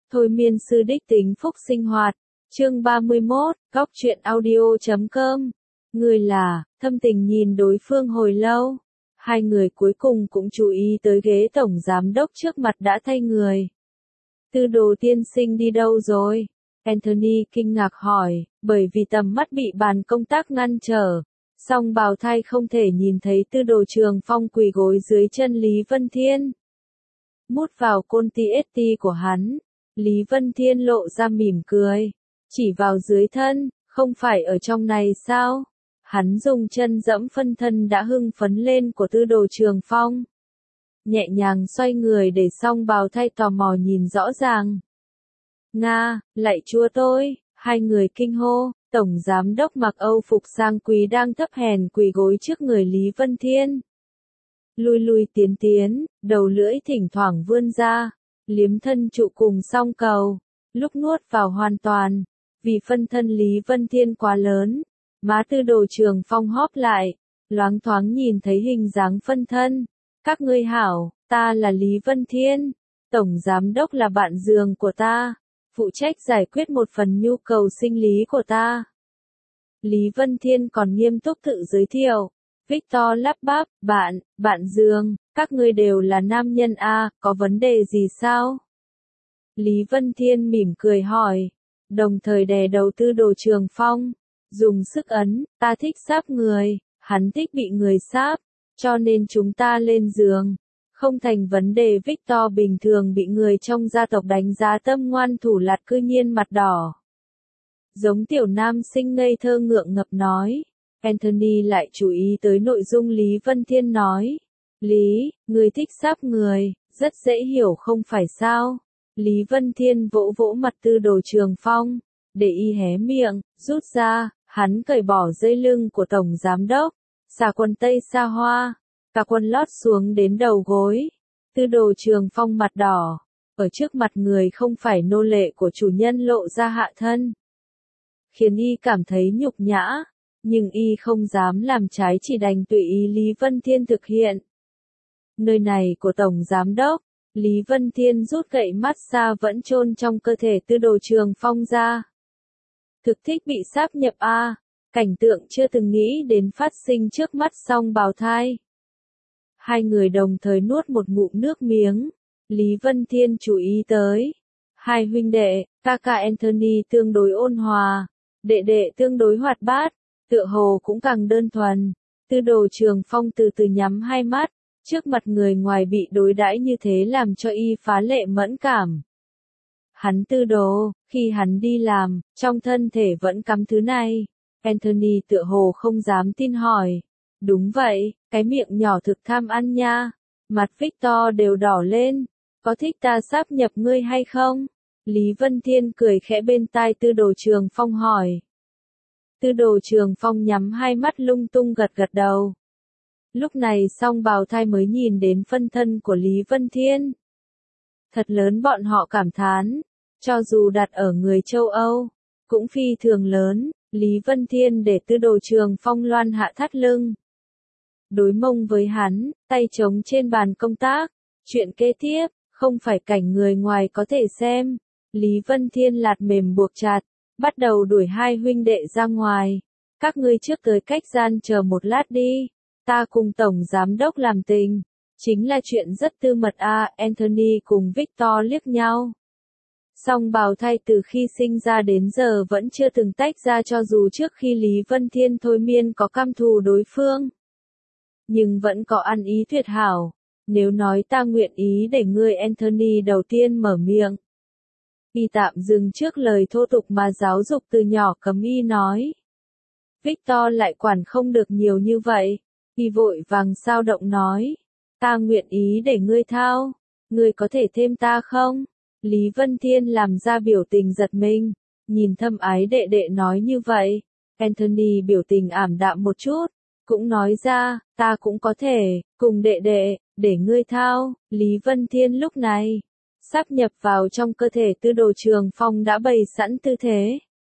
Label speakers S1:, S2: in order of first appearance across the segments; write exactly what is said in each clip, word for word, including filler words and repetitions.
S1: Thôi miên sư đích tính phúc sinh hoạt. Chương ba mươi mốt, góc truyện audio chấm com. Người là, thâm tình nhìn đối phương hồi lâu. Hai người cuối cùng cũng chú ý tới ghế tổng giám đốc trước mặt đã thay người. Tư đồ tiên sinh đi đâu rồi? Anthony kinh ngạc hỏi, bởi vì tầm mắt bị bàn công tác ngăn trở. Song bào thai không thể nhìn thấy tư đồ Trường Phong quỳ gối dưới chân Lý Vân Thiên. Mút vào côn ti ét ti của hắn. Lý Vân Thiên lộ ra mỉm cười. Chỉ vào dưới thân, không phải ở trong này sao? Hắn dùng chân dẫm phân thân đã hưng phấn lên của tư đồ Trường Phong. Nhẹ nhàng xoay người để song bào thai tò mò nhìn rõ ràng. Nga, lạy chúa tôi, hai người kinh hô, tổng giám đốc mặc Âu phục sang quý đang thấp hèn quỳ gối trước người Lý Vân Thiên. Lui lui tiến tiến, đầu lưỡi thỉnh thoảng vươn ra, liếm thân trụ cùng song cầu, lúc nuốt vào hoàn toàn, vì phân thân Lý Vân Thiên quá lớn, má tư đồ Trường Phong hóp lại, loáng thoáng nhìn thấy hình dáng phân thân. Các ngươi hảo, ta là Lý Vân Thiên, tổng giám đốc là bạn giường của ta, phụ trách giải quyết một phần nhu cầu sinh lý của ta. Lý Vân Thiên còn nghiêm túc tự giới thiệu. Victor lắp bắp, bạn, bạn giường, các ngươi đều là nam nhân a, có vấn đề gì sao? Lý Vân Thiên mỉm cười hỏi, đồng thời đè đầu tư đồ Trường Phong, dùng sức ấn, ta thích sáp người, hắn thích bị người sáp, cho nên chúng ta lên giường. Không thành vấn đề. Victor bình thường bị người trong gia tộc đánh giá tâm ngoan thủ lạt cư nhiên mặt đỏ. Giống tiểu nam sinh ngây thơ ngượng ngập nói. Anthony lại chú ý tới nội dung Lý Vân Thiên nói. Lý, người thích sáp người, rất dễ hiểu không phải sao? Lý Vân Thiên vỗ vỗ mặt tư đồ Trường Phong, để y hé miệng, rút ra, hắn cởi bỏ dây lưng của tổng giám đốc, xà quần tây xa hoa, cả quần lót xuống đến đầu gối. Tư đồ Trường Phong mặt đỏ, ở trước mặt người không phải nô lệ của chủ nhân lộ ra hạ thân. Khiến y cảm thấy nhục nhã, nhưng y không dám làm trái chỉ đành tùy ý Lý Vân Thiên thực hiện. Nơi này của tổng giám đốc, Lý Vân Thiên rút gậy massage vẫn chôn trong cơ thể tư đồ Trường Phong ra. Thực thích bị sáp nhập a, cảnh tượng chưa từng nghĩ đến phát sinh trước mắt song bào thai. Hai người đồng thời nuốt một ngụm nước miếng. Lý Vân Thiên chú ý tới. Hai huynh đệ, Kaka Anthony tương đối ôn hòa, đệ đệ tương đối hoạt bát, tựa hồ cũng càng đơn thuần. Tư đồ Trường Phong từ từ nhắm hai mắt, trước mặt người ngoài bị đối đãi như thế làm cho y phá lệ mẫn cảm. Hắn tư đồ, khi hắn đi làm, trong thân thể vẫn cắm thứ này. Anthony tựa hồ không dám tin hỏi. Đúng vậy, cái miệng nhỏ thực tham ăn nha. Mặt Victor đều đỏ lên. Có thích ta sáp nhập ngươi hay không? Lý Vân Thiên cười khẽ bên tai tư đồ Trường Phong hỏi. Tư đồ Trường Phong nhắm hai mắt lung tung gật gật đầu. Lúc này song bào thai mới nhìn đến phân thân của Lý Vân Thiên. Thật lớn, bọn họ cảm thán. Cho dù đặt ở người châu Âu, cũng phi thường lớn. Lý Vân Thiên để tư đồ Trường Phong loan hạ thắt lưng. Đối mông với hắn, tay trống trên bàn công tác. Chuyện kế tiếp, không phải cảnh người ngoài có thể xem. Lý Vân Thiên lạt mềm buộc chặt, bắt đầu đuổi hai huynh đệ ra ngoài. Các ngươi trước tới cách gian chờ một lát đi. Ta cùng tổng giám đốc làm tình. Chính là chuyện rất tư mật a. Anthony cùng Victor liếc nhau. Song bào thai từ khi sinh ra đến giờ vẫn chưa từng tách ra, cho dù trước khi Lý Vân Thiên thôi miên có căm thù đối phương. Nhưng vẫn có ăn ý tuyệt hảo. Nếu nói ta nguyện ý để ngươi, Anthony đầu tiên mở miệng. Y tạm dừng trước lời thô tục mà giáo dục từ nhỏ cấm y nói. Victor lại quản không được nhiều như vậy. Y vội vàng sao động nói. Ta nguyện ý để ngươi thao. Ngươi có thể thêm ta không? Lý Vân Thiên làm ra biểu tình giật mình. Nhìn thâm ái đệ đệ nói như vậy. Anthony biểu tình ảm đạm một chút. Cũng nói ra, ta cũng có thể, cùng đệ đệ, để ngươi thao. Lý Vân Thiên lúc này, sáp nhập vào trong cơ thể tư đồ Trường Phong đã bày sẵn tư thế.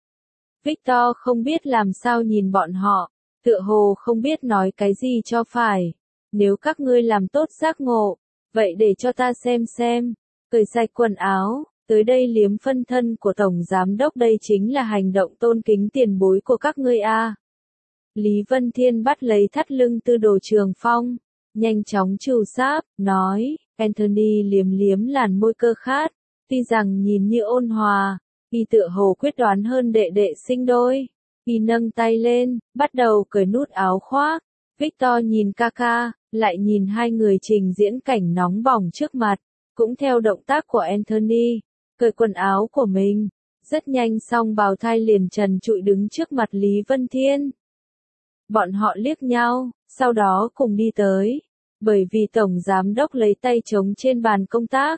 S1: Victor không biết làm sao nhìn bọn họ, tựa hồ không biết nói cái gì cho phải. Nếu các ngươi làm tốt giác ngộ, vậy để cho ta xem xem. Cởi sạch quần áo, Tới đây liếm phân thân của Tổng Giám Đốc, đây chính là hành động tôn kính tiền bối của các ngươi a. Lý Vân Thiên bắt lấy thắt lưng Tư Đồ Trường Phong, nhanh chóng trù sáp, nói, Anthony liếm liếm làn môi cơ khát, tuy rằng nhìn như ôn hòa, y tựa hồ quyết đoán hơn đệ đệ sinh đôi. Y nâng tay lên, bắt đầu cởi nút áo khoác. Victor nhìn Kaka, lại nhìn hai người trình diễn cảnh nóng bỏng trước mặt, cũng theo động tác của Anthony, cởi quần áo của mình. Rất nhanh xong bào thai liền trần trụi đứng trước mặt Lý Vân Thiên. Bọn họ liếc nhau, sau đó cùng đi tới, bởi vì Tổng Giám Đốc lấy tay chống trên bàn công tác.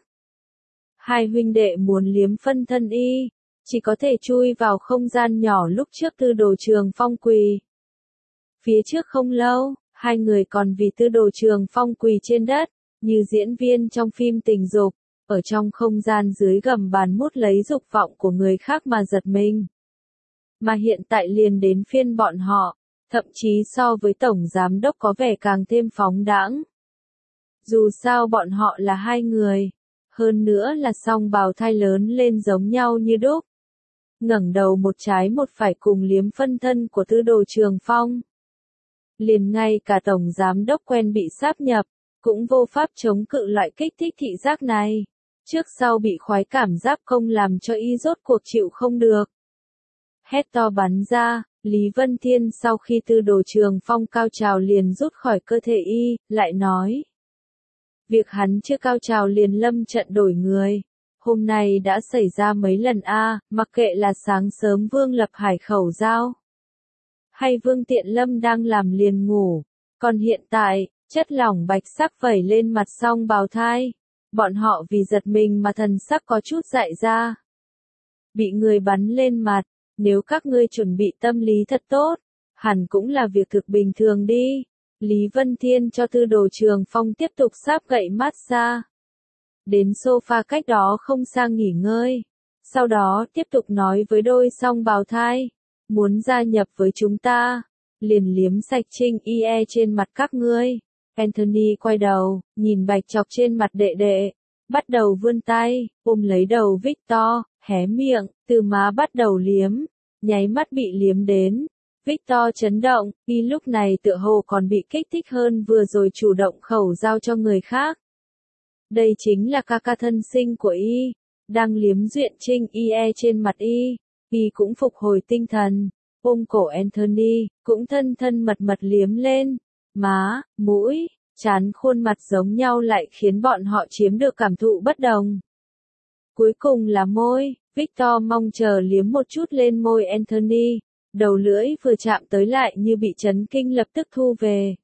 S1: Hai huynh đệ muốn liếm phân thân y, chỉ có thể chui vào không gian nhỏ lúc trước Tư Đồ Trường Phong quỳ. Phía trước không lâu, hai người còn vì Tư Đồ Trường Phong quỳ trên đất, như diễn viên trong phim tình dục, ở trong không gian dưới gầm bàn mút lấy dục vọng của người khác mà giật mình. Mà hiện tại liền đến phiên bọn họ, thậm chí so với Tổng Giám Đốc có vẻ càng thêm phóng đãng. Dù sao bọn họ là hai người, hơn nữa là song bào thai lớn lên giống nhau như đúc. Ngẩng đầu một trái một phải cùng liếm phân thân của Tư Đồ Trường Phong. Liền ngay cả Tổng Giám Đốc quen bị sáp nhập, cũng vô pháp chống cự loại kích thích thị giác này. Trước sau bị khoái cảm giáp công làm cho y rốt cuộc chịu không được. Hét to bắn ra, Lý Vân Thiên sau khi Tư Đồ Trường Phong cao trào liền rút khỏi cơ thể y, lại nói. Việc hắn chưa cao trào liền lâm trận đổi người. Hôm nay đã xảy ra mấy lần a, mặc kệ là sáng sớm Vương Lập Hải khẩu giao, hay Vương Tiện Lâm đang làm liền ngủ, còn hiện tại, chất lỏng bạch sắc vẩy lên mặt song bào thai, bọn họ vì giật mình mà thần sắc có chút dại ra. Bị người bắn lên mặt, nếu các ngươi chuẩn bị tâm lý thật tốt, hẳn cũng là việc thực bình thường đi. Lý Vân Thiên cho Tư Đồ Trường Phong tiếp tục sáp gậy massage. Đến sofa cách đó không xa nghỉ ngơi. Sau đó tiếp tục nói với đôi song bào thai. Muốn gia nhập với chúng ta. Liền liếm sạch trinh ie trên mặt các ngươi. Anthony quay đầu, nhìn bạch chọc trên mặt đệ đệ. Bắt đầu vươn tay, ôm lấy đầu Victor, hé miệng, từ má bắt đầu liếm. Nháy mắt bị liếm đến. Victor chấn động, y lúc này tựa hồ còn bị kích thích hơn vừa rồi chủ động khẩu giao cho người khác. Đây chính là ca ca thân sinh của y, đang liếm duyện trinh ie trên mặt y, y cũng phục hồi tinh thần, ôm cổ Anthony, cũng thân thân mật mật liếm lên, má, mũi, trán khuôn mặt giống nhau lại khiến bọn họ chiếm được cảm thụ bất đồng. Cuối cùng là môi, Victor mong chờ liếm một chút lên môi Anthony. Đầu lưỡi vừa chạm tới lại như bị chấn kinh lập tức thu về.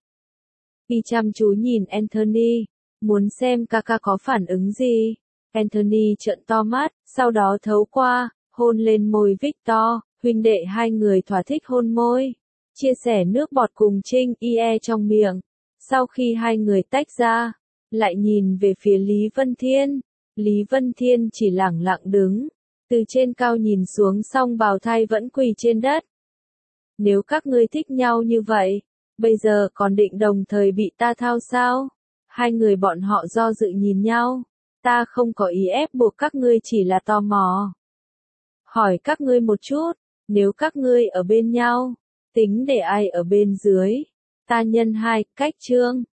S1: Y chăm chú nhìn Anthony, muốn xem Kaka có phản ứng gì. Anthony trợn to mắt, sau đó thấu qua, hôn lên môi Victor, huynh đệ hai người thỏa thích hôn môi, chia sẻ nước bọt cùng trinh ie trong miệng. Sau khi hai người tách ra, lại nhìn về phía Lý Vân Thiên. Lý Vân Thiên chỉ lẳng lặng đứng, từ trên cao nhìn xuống song bào thai vẫn quỳ trên đất. Nếu các ngươi thích nhau như vậy, bây giờ còn định đồng thời bị ta thao sao? Hai người bọn họ do dự nhìn nhau. Ta không có ý ép buộc các ngươi, chỉ là tò mò. Hỏi các ngươi một chút, nếu các ngươi ở bên nhau, tính để ai ở bên dưới? Ta nhân hai, cách chương.